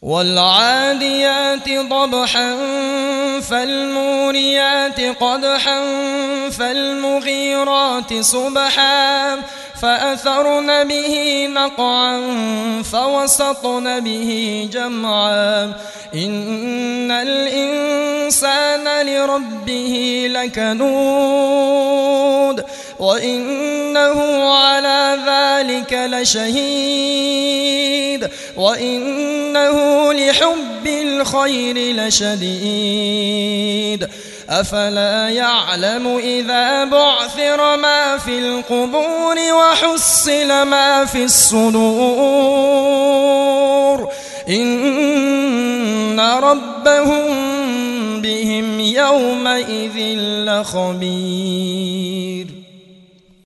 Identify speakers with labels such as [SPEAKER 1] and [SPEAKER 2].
[SPEAKER 1] والعاديات ضبحا فالموريات قدحا فالمغيرات صبحا فأثرن به نقعا فوسطن به جمعا إن الإنسان لربه لكنود وإنه على ذلك لشهيد وإنه لحب الخير لشديد أفلا يعلم إذا بعثر ما في القبور وحصل ما في الصدور إن ربهم بهم يومئذ لخبير.